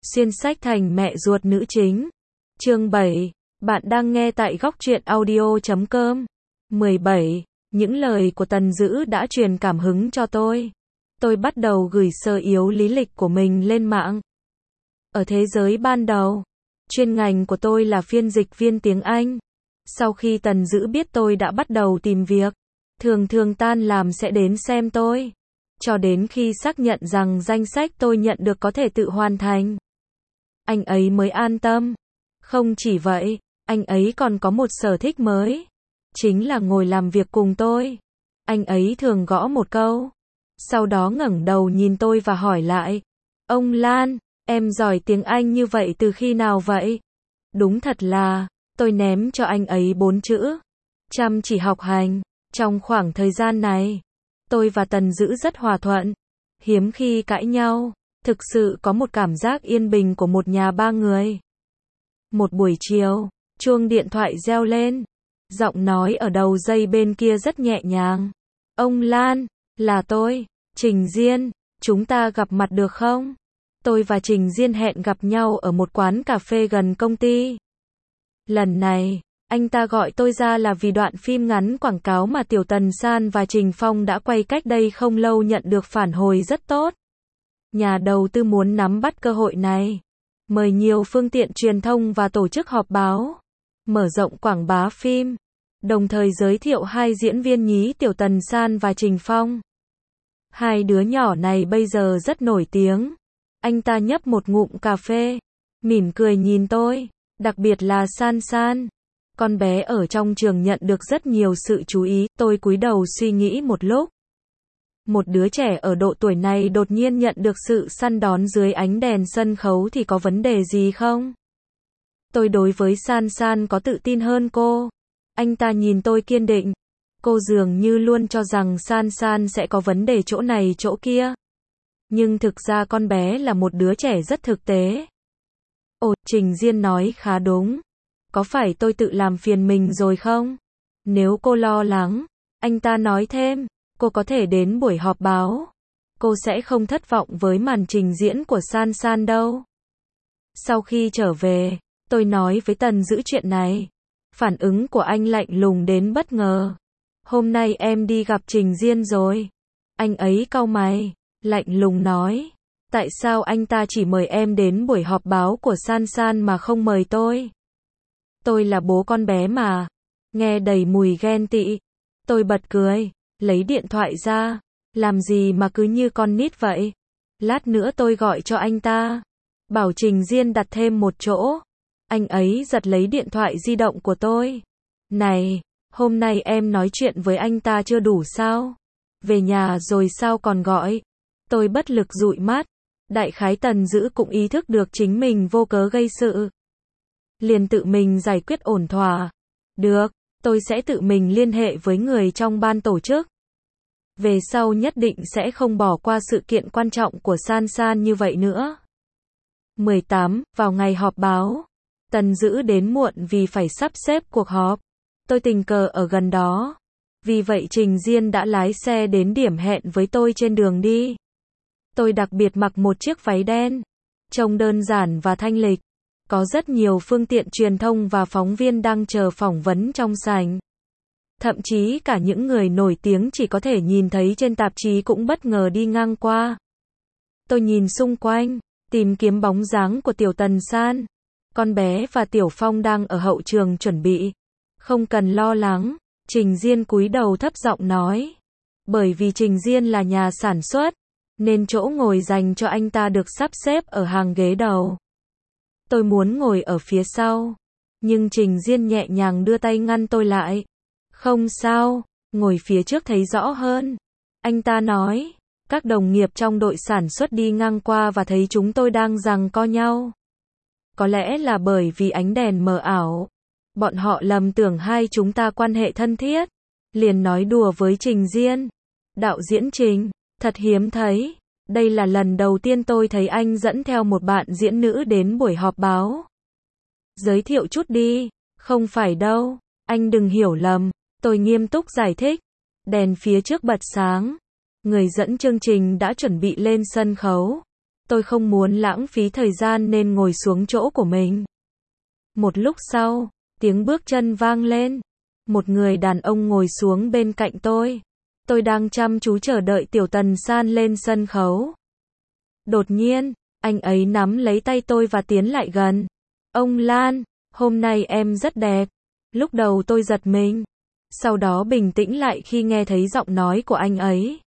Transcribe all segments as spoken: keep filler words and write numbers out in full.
xuyên sách thành mẹ ruột nữ chính. Chương bảy. Bạn đang nghe tại góc truyện audio chấm com. mười bảy. Những lời của Tần Dữ đã truyền cảm hứng cho tôi. Tôi bắt đầu gửi sơ yếu lý lịch của mình lên mạng. Ở thế giới ban đầu, chuyên ngành của tôi là phiên dịch viên tiếng Anh. Sau khi Tần Dữ biết tôi đã bắt đầu tìm việc, thường thường tan làm sẽ đến xem tôi, cho đến khi xác nhận rằng danh sách tôi nhận được có thể tự hoàn thành, anh ấy mới an tâm. Không chỉ vậy, anh ấy còn có một sở thích mới, chính là ngồi làm việc cùng tôi. Anh ấy thường gõ một câu, sau đó ngẩng đầu nhìn tôi và hỏi lại, ông Lan, em giỏi tiếng Anh như vậy từ khi nào vậy? Đúng thật là, tôi ném cho anh ấy bốn chữ, chăm chỉ học hành. Trong khoảng thời gian này, tôi và Tần Dữ rất hòa thuận, hiếm khi cãi nhau, thực sự có một cảm giác yên bình của một nhà ba người. Một buổi chiều, chuông điện thoại reo lên, giọng nói ở đầu dây bên kia rất nhẹ nhàng. Ông Lan, là tôi, Trình Diên, chúng ta gặp mặt được không? Tôi và Trình Diên hẹn gặp nhau ở một quán cà phê gần công ty. Lần này, anh ta gọi tôi ra là vì đoạn phim ngắn quảng cáo mà Tiểu Tần San và Trình Phong đã quay cách đây không lâu nhận được phản hồi rất tốt. Nhà đầu tư muốn nắm bắt cơ hội này, mời nhiều phương tiện truyền thông và tổ chức họp báo, mở rộng quảng bá phim, đồng thời giới thiệu hai diễn viên nhí Tiểu Tần San và Trình Phong. Hai đứa nhỏ này bây giờ rất nổi tiếng. Anh ta nhấp một ngụm cà phê, mỉm cười nhìn tôi, đặc biệt là San San. Con bé ở trong trường nhận được rất nhiều sự chú ý, tôi cúi đầu suy nghĩ một lúc. Một đứa trẻ ở độ tuổi này đột nhiên nhận được sự săn đón dưới ánh đèn sân khấu thì có vấn đề gì không? Tôi đối với San San có tự tin hơn cô. Anh ta nhìn tôi kiên định. Cô dường như luôn cho rằng San San sẽ có vấn đề chỗ này chỗ kia. Nhưng thực ra con bé là một đứa trẻ rất thực tế. Ồ, Trình Diên nói khá đúng. Có phải tôi tự làm phiền mình rồi không? Nếu cô lo lắng, anh ta nói thêm, cô có thể đến buổi họp báo. Cô sẽ không thất vọng với màn trình diễn của San San đâu. Sau khi trở về, tôi nói với Tần Dữ chuyện này. Phản ứng của anh lạnh lùng đến bất ngờ. Hôm nay em đi gặp Trình Diên rồi. Anh ấy cau mày, lạnh lùng nói. Tại sao anh ta chỉ mời em đến buổi họp báo của San San mà không mời tôi? Tôi là bố con bé mà. Nghe đầy mùi ghen tị. Tôi bật cười, lấy điện thoại ra. Làm gì mà cứ như con nít vậy? Lát nữa tôi gọi cho anh ta. Bảo Trình Diên đặt thêm một chỗ. Anh ấy giật lấy điện thoại di động của tôi. Này, hôm nay em nói chuyện với anh ta chưa đủ sao? Về nhà rồi sao còn gọi? Tôi bất lực dụi mắt. Đại khái Tần Dữ cũng ý thức được chính mình vô cớ gây sự. Liền tự mình giải quyết ổn thỏa. Được, tôi sẽ tự mình liên hệ với người trong ban tổ chức. Về sau nhất định sẽ không bỏ qua sự kiện quan trọng của San San như vậy nữa. mười tám. Vào ngày họp báo, Tần Dữ đến muộn vì phải sắp xếp cuộc họp. Tôi tình cờ ở gần đó. Vì vậy Trình Diên đã lái xe đến điểm hẹn với tôi trên đường đi. Tôi đặc biệt mặc một chiếc váy đen, trông đơn giản và thanh lịch. Có rất nhiều phương tiện truyền thông và phóng viên đang chờ phỏng vấn trong sảnh. Thậm chí cả những người nổi tiếng chỉ có thể nhìn thấy trên tạp chí cũng bất ngờ đi ngang qua. Tôi nhìn xung quanh, tìm kiếm bóng dáng của Tiểu Tần San. Con bé và Tiểu Phong đang ở hậu trường chuẩn bị. Không cần lo lắng, Trình Diên cúi đầu thấp giọng nói. Bởi vì Trình Diên là nhà sản xuất, nên chỗ ngồi dành cho anh ta được sắp xếp ở hàng ghế đầu. Tôi muốn ngồi ở phía sau, nhưng Trình Diên nhẹ nhàng đưa tay ngăn tôi lại. Không sao, ngồi phía trước thấy rõ hơn. Anh ta nói, các đồng nghiệp trong đội sản xuất đi ngang qua và thấy chúng tôi đang giằng co nhau. Có lẽ là bởi vì ánh đèn mờ ảo. Bọn họ lầm tưởng hai chúng ta quan hệ thân thiết. Liền nói đùa với Trình Diên. Đạo diễn Trình, thật hiếm thấy. Đây là lần đầu tiên tôi thấy anh dẫn theo một bạn diễn nữ đến buổi họp báo. Giới thiệu chút đi. Không phải đâu, anh đừng hiểu lầm. Tôi nghiêm túc giải thích. Đèn phía trước bật sáng. Người dẫn chương trình đã chuẩn bị lên sân khấu. Tôi không muốn lãng phí thời gian nên ngồi xuống chỗ của mình. Một lúc sau, tiếng bước chân vang lên. Một người đàn ông ngồi xuống bên cạnh tôi. Tôi đang chăm chú chờ đợi Tiểu Tần San lên sân khấu. Đột nhiên, anh ấy nắm lấy tay tôi và tiến lại gần. Ông Lan, hôm nay em rất đẹp. Lúc đầu tôi giật mình. Sau đó bình tĩnh lại khi nghe thấy giọng nói của anh ấy.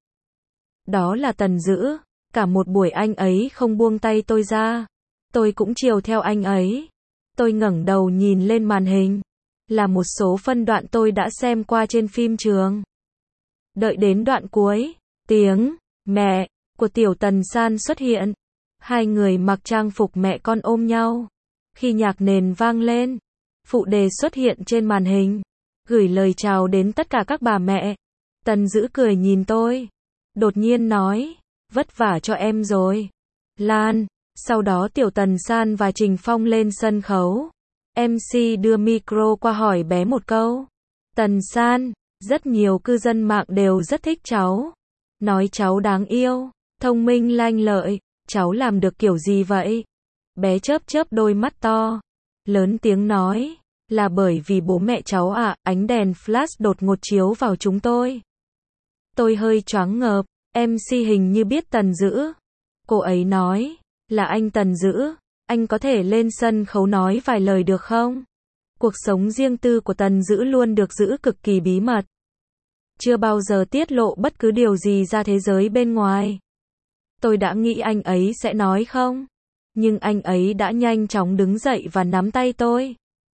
Đó là Tần Dữ. Cả một buổi anh ấy không buông tay tôi ra. Tôi cũng chiều theo anh ấy. Tôi ngẩng đầu nhìn lên màn hình. Là một số phân đoạn tôi đã xem qua trên phim trường. Đợi đến đoạn cuối, tiếng mẹ của Tiểu Tần San xuất hiện. Hai người mặc trang phục mẹ con ôm nhau. Khi nhạc nền vang lên, phụ đề xuất hiện trên màn hình, gửi lời chào đến tất cả các bà mẹ. Tần Dữ cười nhìn tôi, đột nhiên nói, vất vả cho em rồi, Lan. Sau đó Tiểu Tần San và Trình Phong lên sân khấu. em xê đưa micro qua hỏi bé một câu. Tần San, rất nhiều cư dân mạng đều rất thích cháu. Nói cháu đáng yêu, thông minh lanh lợi, cháu làm được kiểu gì vậy? Bé chớp chớp đôi mắt to, lớn tiếng nói, là bởi vì bố mẹ cháu ạ, à, ánh đèn flash đột ngột chiếu vào chúng tôi. Tôi hơi choáng ngợp, em xê hình như biết Tần Dữ. Cô ấy nói, là anh Tần Dữ, anh có thể lên sân khấu nói vài lời được không? Cuộc sống riêng tư của Tần Dữ luôn được giữ cực kỳ bí mật. Chưa bao giờ tiết lộ bất cứ điều gì ra thế giới bên ngoài. Tôi đã nghĩ anh ấy sẽ nói không. Nhưng anh ấy đã nhanh chóng đứng dậy và nắm tay tôi.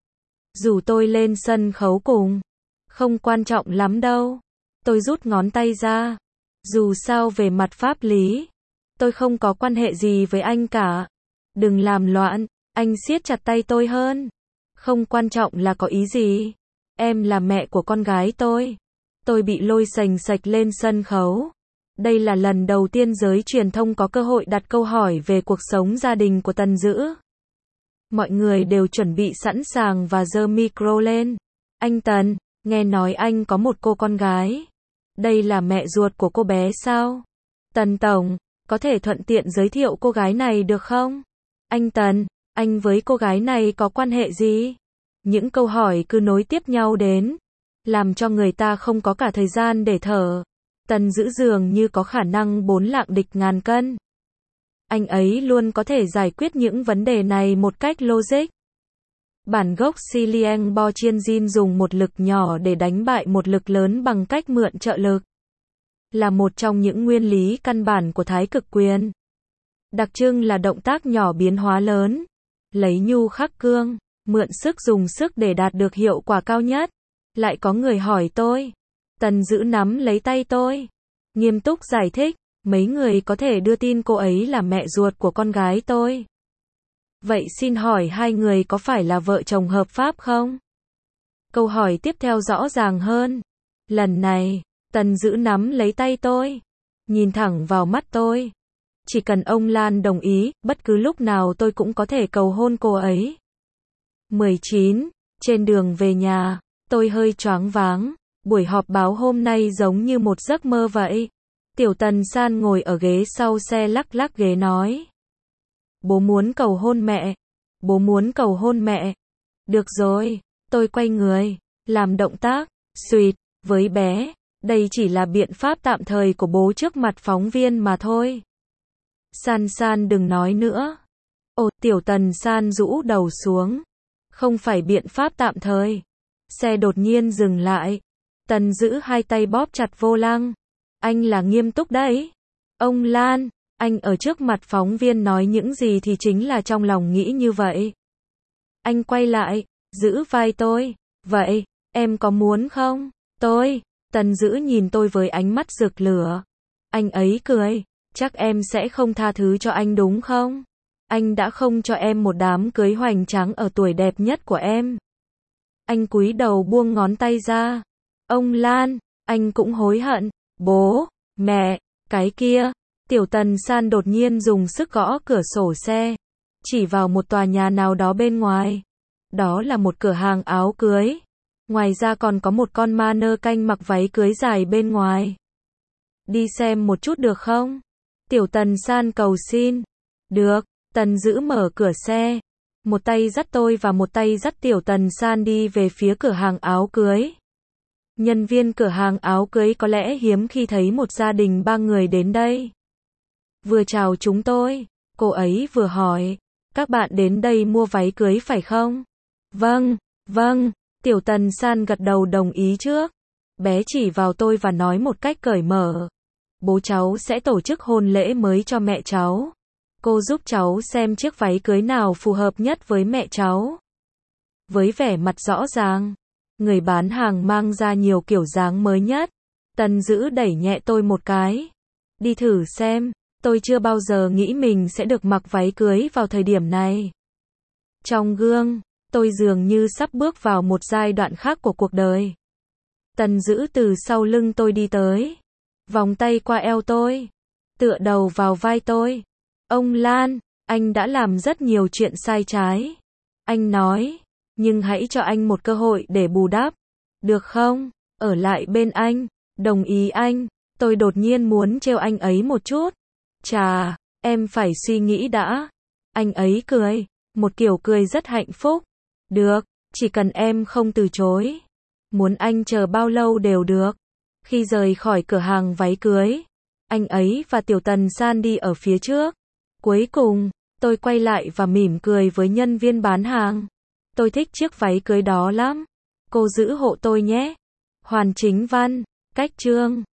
Rủ tôi lên sân khấu cùng. Không quan trọng lắm đâu. Tôi rút ngón tay ra. Dù sao về mặt pháp lý, tôi không có quan hệ gì với anh cả. Đừng làm loạn. Anh siết chặt tay tôi hơn. Không quan trọng là có ý gì. Em là mẹ của con gái tôi. Tôi bị lôi sành sạch lên sân khấu. Đây là lần đầu tiên giới truyền thông có cơ hội đặt câu hỏi về cuộc sống gia đình của Tần Dữ. Mọi người đều chuẩn bị sẵn sàng và giơ micro lên. Anh Tần, nghe nói anh có một cô con gái. Đây là mẹ ruột của cô bé sao? Tần Tổng, có thể thuận tiện giới thiệu cô gái này được không? Anh Tần, anh với cô gái này có quan hệ gì? Những câu hỏi cứ nối tiếp nhau đến, làm cho người ta không có cả thời gian để thở. Tần Dữ dường như có khả năng bốn lạng địch ngàn cân. Anh ấy luôn có thể giải quyết những vấn đề này một cách logic. Bản gốc Xiliang Bo Chien Jin dùng một lực nhỏ để đánh bại một lực lớn bằng cách mượn trợ lực. Là một trong những nguyên lý căn bản của thái cực quyền. Đặc trưng là động tác nhỏ biến hóa lớn. Lấy nhu khắc cương, mượn sức dùng sức để đạt được hiệu quả cao nhất. Lại có người hỏi tôi. Tần Dữ nắm lấy tay tôi. Nghiêm túc giải thích, mấy người có thể đưa tin cô ấy là mẹ ruột của con gái tôi. Vậy xin hỏi hai người có phải là vợ chồng hợp pháp không? Câu hỏi tiếp theo rõ ràng hơn. Lần này, Tần Dữ nắm lấy tay tôi. Nhìn thẳng vào mắt tôi. Chỉ cần ông Lan đồng ý, bất cứ lúc nào tôi cũng có thể cầu hôn cô ấy. mười chín. Trên đường về nhà, tôi hơi choáng váng. Buổi họp báo hôm nay giống như một giấc mơ vậy. Tiểu Tần San ngồi ở ghế sau xe lắc lắc ghế nói. Bố muốn cầu hôn mẹ. Bố muốn cầu hôn mẹ. Được rồi, tôi quay người, làm động tác, suýt, với bé. Đây chỉ là biện pháp tạm thời của bố trước mặt phóng viên mà thôi. San San đừng nói nữa. Ồ, Tiểu Tần San rũ đầu xuống. Không phải biện pháp tạm thời. Xe đột nhiên dừng lại. Tần Dữ hai tay bóp chặt vô lăng. Anh là nghiêm túc đấy. Ông Lan, anh ở trước mặt phóng viên nói những gì thì chính là trong lòng nghĩ như vậy. Anh quay lại, giữ vai tôi. Vậy, em có muốn không? Tôi, Tần Dữ nhìn tôi với ánh mắt rực lửa. Anh ấy cười, chắc em sẽ không tha thứ cho anh đúng không? Anh đã không cho em một đám cưới hoành tráng ở tuổi đẹp nhất của em. Anh cúi đầu buông ngón tay ra. Ông Lan, anh cũng hối hận. Bố, mẹ, cái kia. Tiểu Tần San đột nhiên dùng sức gõ cửa sổ xe. Chỉ vào một tòa nhà nào đó bên ngoài. Đó là một cửa hàng áo cưới. Ngoài ra còn có một con ma nơ canh mặc váy cưới dài bên ngoài. Đi xem một chút được không? Tiểu Tần San cầu xin. Được, Tần Dữ mở cửa xe, một tay dắt tôi và một tay dắt Tiểu Tần San đi về phía cửa hàng áo cưới. Nhân viên cửa hàng áo cưới có lẽ hiếm khi thấy một gia đình ba người đến đây. Vừa chào chúng tôi, cô ấy vừa hỏi, các bạn đến đây mua váy cưới phải không? Vâng, vâng, Tiểu Tần San gật đầu đồng ý trước. Bé chỉ vào tôi và nói một cách cởi mở. Bố cháu sẽ tổ chức hôn lễ mới cho mẹ cháu. Cô giúp cháu xem chiếc váy cưới nào phù hợp nhất với mẹ cháu. Với vẻ mặt rõ ràng, người bán hàng mang ra nhiều kiểu dáng mới nhất. Tần Dữ đẩy nhẹ tôi một cái. Đi thử xem, tôi chưa bao giờ nghĩ mình sẽ được mặc váy cưới vào thời điểm này. Trong gương, tôi dường như sắp bước vào một giai đoạn khác của cuộc đời. Tần Dữ từ sau lưng tôi đi tới, vòng tay qua eo tôi, tựa đầu vào vai tôi. Ông Lan, anh đã làm rất nhiều chuyện sai trái. Anh nói, nhưng hãy cho anh một cơ hội để bù đắp. Được không? Ở lại bên anh. Đồng ý anh. Tôi đột nhiên muốn trêu anh ấy một chút. Chà, em phải suy nghĩ đã. Anh ấy cười, một kiểu cười rất hạnh phúc. Được, chỉ cần em không từ chối. Muốn anh chờ bao lâu đều được. Khi rời khỏi cửa hàng váy cưới, anh ấy và Tiểu Tần San đi ở phía trước. Cuối cùng, tôi quay lại và mỉm cười với nhân viên bán hàng. Tôi thích chiếc váy cưới đó lắm. Cô giữ hộ tôi nhé. Hoàn Chính Văn, Cách Chương